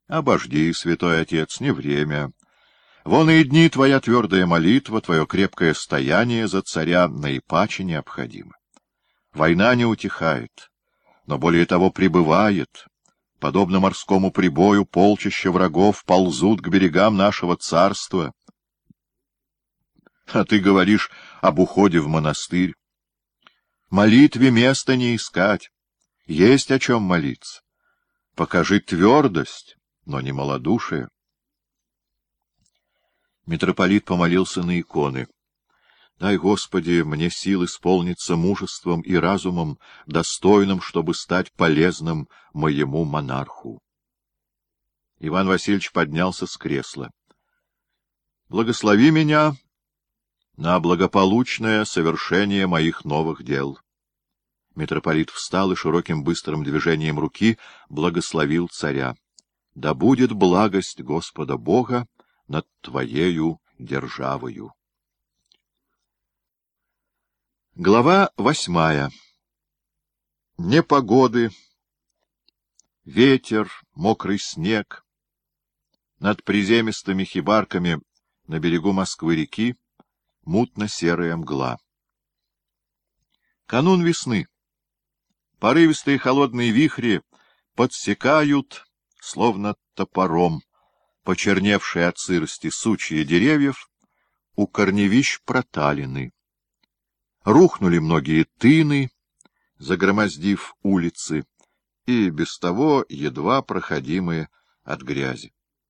Обожди, святой отец, не время. Вон и дни твоя твердая молитва, твое крепкое стояние за царя наипаче необходимо. Война не утихает, но более того прибывает. Подобно морскому прибою полчища врагов ползут к берегам нашего царства. А ты говоришь об уходе в монастырь. Молитве места не искать, есть о чем молиться. Покажи твердость, но не малодушие. Митрополит помолился на иконы. Дай, Господи, мне сил исполниться мужеством и разумом, достойным, чтобы стать полезным моему монарху. Иван Васильевич поднялся с кресла. Благослови меня на благополучное совершение моих новых дел. Митрополит встал и широким быстрым движением руки благословил царя. Да будет благость Господа Бога над твоею державою. Глава 8. Непогоды, ветер, мокрый снег. Над приземистыми хибарками на берегу Москвы-реки мутно-серая мгла. Канун весны. Порывистые холодные вихри подсекают, словно топором, почерневшие от сырости сучья деревьев, у корневищ проталины. Рухнули многие тыны, загромоздив улицы, и без того едва проходимые от грязи.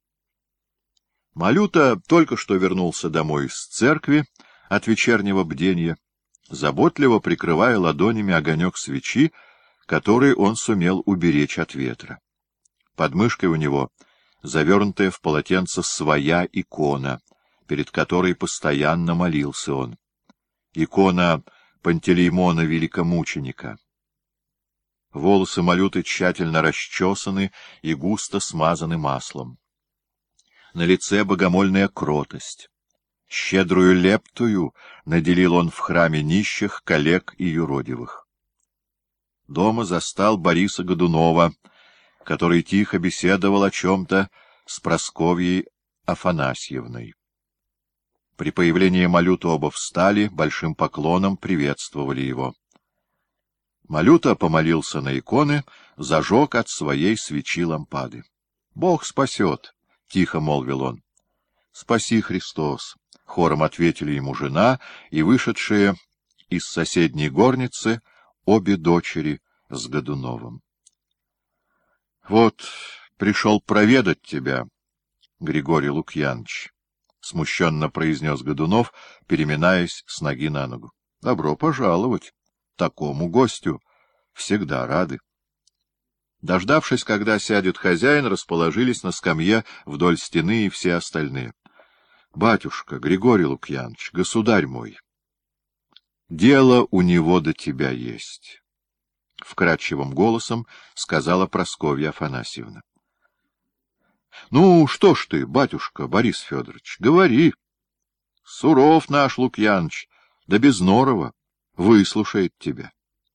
Малюта только что вернулся домой из церкви от вечернего бдения, заботливо прикрывая ладонями огонек свечи, который он сумел уберечь от ветра. Под мышкой у него завернутая в полотенце своя икона, перед которой постоянно молился он. Икона Пантелеймона Великомученика. Волосы Малюты тщательно расчесаны и густо смазаны маслом. На лице богомольная кротость. Щедрую лептую наделил он в храме нищих, калек и юродивых. Дома застал Бориса Годунова, который тихо беседовал о чем-то с Прасковьей Афанасьевной. При появлении Малюты оба встали, большим поклоном приветствовали его. Малюта помолился на иконы, зажег от своей свечи лампады. — Бог спасет! — тихо молвил он. — Спаси, Христос! — хором ответили ему жена и вышедшие из соседней горницы обе дочери с Годуновым. — Вот пришел проведать тебя, Григорий Лукьяныч, — смущенно произнес Годунов, переминаясь с ноги на ногу. — Добро пожаловать! Такому гостю всегда рады. Дождавшись, когда сядет хозяин, расположились на скамье вдоль стены и все остальные. — Батюшка, Григорий Лукьяныч, государь мой, дело у него до тебя есть, — вкрадчивым голосом сказала Прасковья Афанасьевна. — Ну, что ж ты, батюшка Борис Федорович, говори. Суров наш Лукьяныч, да без норова, выслушает тебя.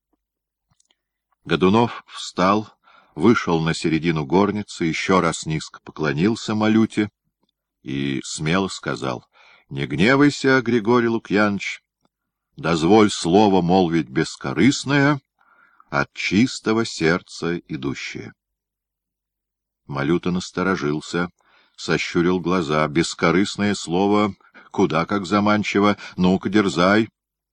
Годунов встал, вышел на середину горницы, еще раз низко поклонился Малюте и смело сказал: — Не гневайся, Григорий Лукьяныч, дозволь слово молвить бескорыстное, от чистого сердца идущее. Малюта насторожился, сощурил глаза. Бескорыстное слово куда как заманчиво. Ну-ка, дерзай.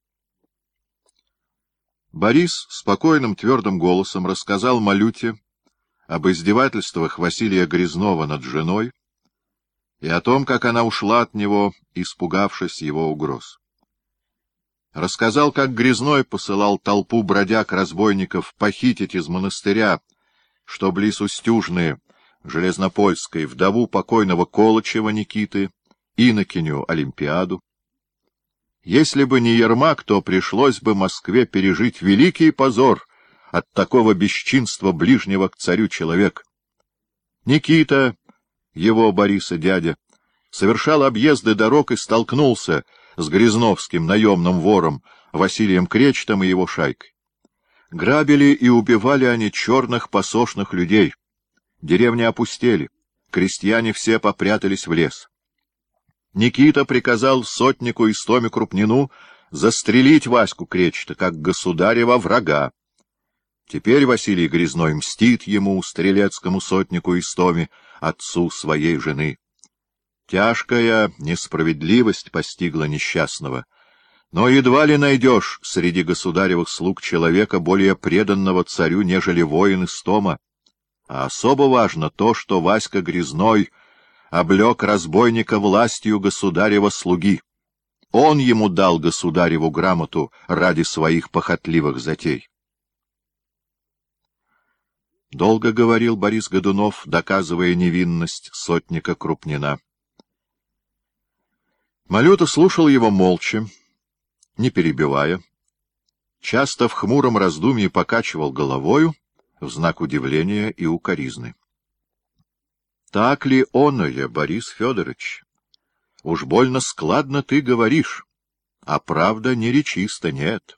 Борис спокойным твердым голосом рассказал Малюте об издевательствах Василия Грязнова над женой и о том, как она ушла от него, испугавшись его угроз. Рассказал, как Грязной посылал толпу бродяг-разбойников похитить из монастыря, что близ Устюжны Железнопольской, вдову покойного Колычева Никиты, инокиню Олимпиаду. Если бы не Ермак, то пришлось бы Москве пережить великий позор от такого бесчинства ближнего к царю человека. Никита, его Бориса дядя, совершал объезды дорог и столкнулся с грязновским наемным вором Василием Кречетом и его шайкой. Грабили и убивали они черных посошных людей. Деревни опустели, крестьяне все попрятались в лес. Никита приказал сотнику Истоме Крупнину застрелить Ваську Кречета, как государева врага. Теперь Василий Грязной мстит ему, стрелецкому сотнику Истоме, отцу своей жены. Тяжкая несправедливость постигла несчастного, но едва ли найдешь среди государевых слуг человека более преданного царю, нежели воин Истома. А особо важно то, что Васька Грязной облег разбойника властью государева слуги. Он ему дал государеву грамоту ради своих похотливых затей. Долго говорил Борис Годунов, доказывая невинность сотника Крупнина. Малюта слушал его молча, не перебивая, часто в хмуром раздумье покачивал головою в знак удивления и укоризны. — Так ли оное, Борис Федорович? Уж больно складно ты говоришь, а правда неречиста, нет.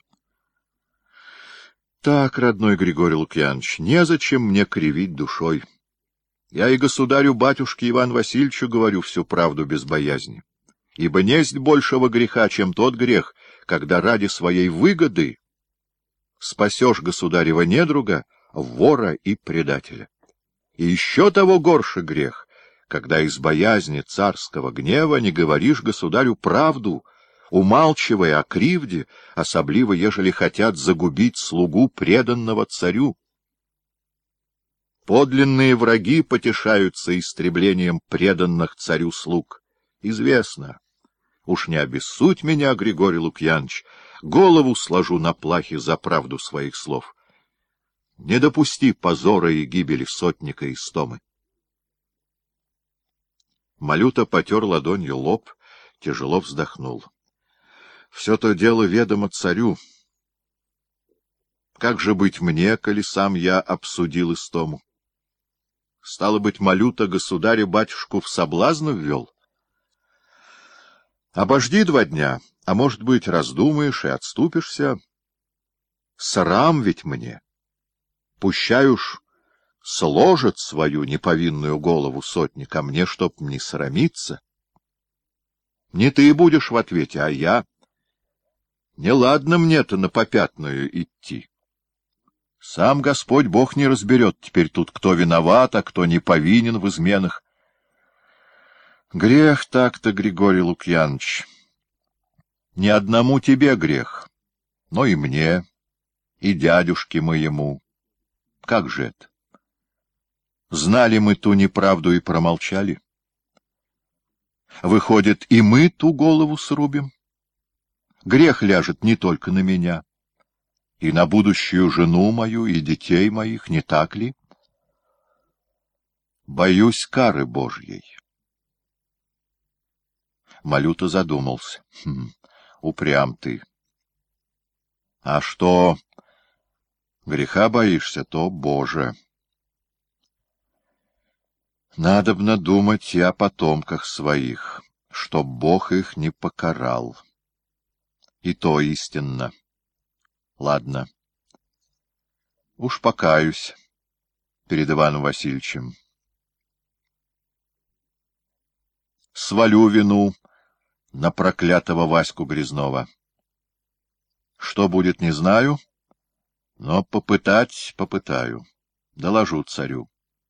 — Так, родной Григорий Лукьянович, незачем мне кривить душой. Я и государю-батюшке Ивану Васильевичу говорю всю правду без боязни. Ибо несть большего греха, чем тот грех, когда ради своей выгоды спасешь государева недруга, вора и предателя. И еще того горше грех, когда из боязни царского гнева не говоришь государю правду, умалчивая о кривде, особливо ежели хотят загубить слугу преданного царю. Подлинные враги потешаются истреблением преданных царю слуг. Известно. Уж не обессудь меня, Григорий Лукьянович, голову сложу на плахе за правду своих слов. Не допусти позора и гибели сотника Истомы. Малюта потер ладонью лоб, тяжело вздохнул. Все то дело ведомо царю. Как же быть мне, коли сам я обсудил Истому? Стало быть, Малюта государя-батюшку в соблазн ввел? Обожди 2 дня, а может быть, раздумаешь и отступишься. Срам ведь мне. Пущай уж сложит свою неповинную голову сотник, а мне, чтоб не срамиться. Не ты будешь в ответе, а я. Неладно мне-то на попятную идти. Сам Господь Бог не разберет теперь тут, кто виноват, а кто не повинен в изменах. Грех так-то, Григорий Лукьянович. Не одному тебе грех, но и мне, и дядюшке моему. Как же это? Знали мы ту неправду и промолчали. Выходит, и мы ту голову срубим. Грех ляжет не только на меня, и на будущую жену мою, и детей моих, не так ли? Боюсь кары Божьей. Малюта задумался. Упрям ты. А что греха боишься, то Боже. Надобно думать и о потомках своих, чтоб Бог их не покарал. И то истинно. Ладно. Уж покаюсь перед Иваном Васильевичем. Свалю вину на проклятого Ваську Грязнова. Что будет, не знаю, но попытаю. Доложу царю.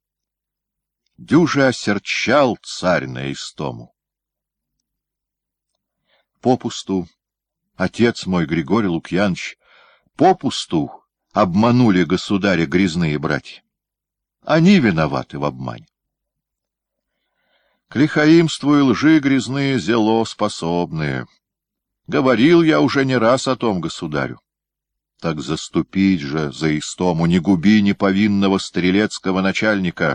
Дюже осерчал царь на Истому. Попусту, отец мой Григорий Лукьянович, попусту обманули государя грязные братья. Они виноваты в обмане. К лихаимству и лжи грязные зело способные. Говорил я уже не раз о том государю. Так заступить же за Истому, не губи неповинного стрелецкого начальника.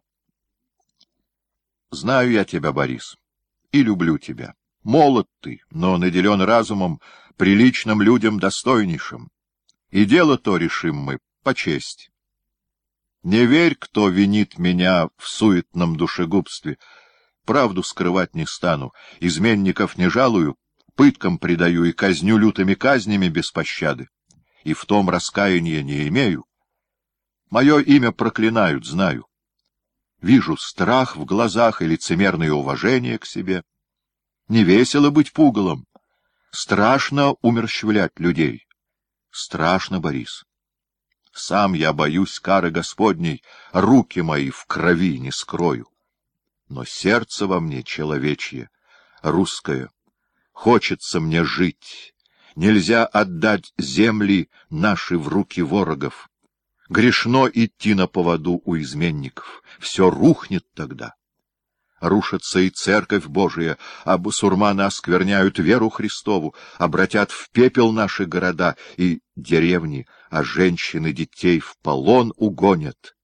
Знаю я тебя, Борис, и люблю тебя. Молод ты, но наделен разумом, приличным людям достойнейшим. И дело то решим мы по чести. Не верь, кто винит меня в суетном душегубстве. Правду скрывать не стану, изменников не жалую, пыткам предаю и казню лютыми казнями без пощады. И в том раскаяния не имею. Мое имя проклинают, знаю. Вижу страх в глазах и лицемерное уважение к себе. Не весело быть пугалом. Страшно умерщвлять людей. Страшно, Борис. Сам я боюсь кары Господней, руки мои в крови не скрою. Но сердце во мне человечье, русское. Хочется мне жить. Нельзя отдать земли наши в руки ворогов. Грешно идти на поводу у изменников. Все рухнет тогда. Рушится и церковь Божия, а басурманы оскверняют веру Христову, обратят в пепел наши города и деревни, а женщин и детей в полон угонят.